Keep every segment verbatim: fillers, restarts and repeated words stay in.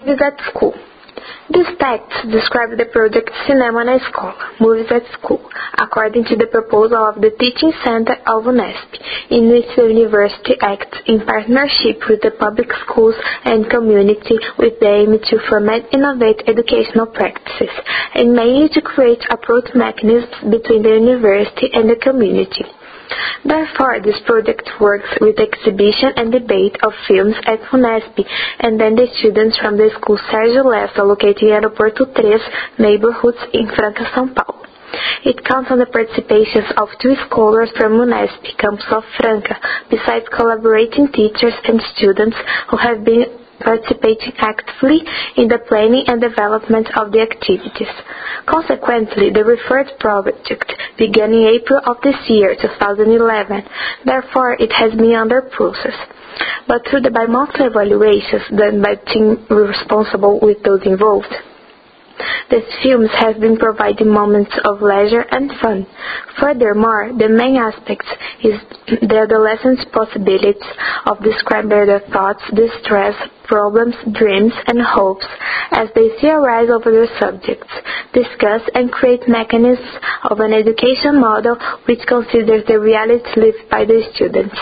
Movies at School. These texts describe the project Cinema na Escola, Movies at School, according to the proposal of the Teaching Center of UNESP, in which the university acts in partnership with the public schools and community with the aim to foment innovative educational practices, and mainly to create approach mechanisms between the university and the community. Therefore, this project works with exhibition and debate of films at UNESP, and then the students from the school Sérgio Lessa, located in Aeroporto three neighborhoods in Franca, São Paulo. It counts on the participations of two scholars from UNESP, campus of Franca, besides collaborating teachers and students who have been participating actively in the planning and development of the activities. Consequently, the referred project began in April of this year, two thousand eleven. Therefore, it has been under process. But through the bi-monthly evaluations done by the team responsible with those involved, these films have been providing moments of leisure and fun. Furthermore, the main aspect is the adolescents' possibilities of describing their thoughts, distress, problems, dreams, and hopes as they see arise over their subjects, discuss and create mechanisms of an education model which considers the reality lived by the students.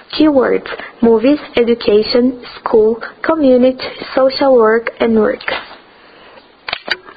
Keywords: movies, education, school, community, social work, and works.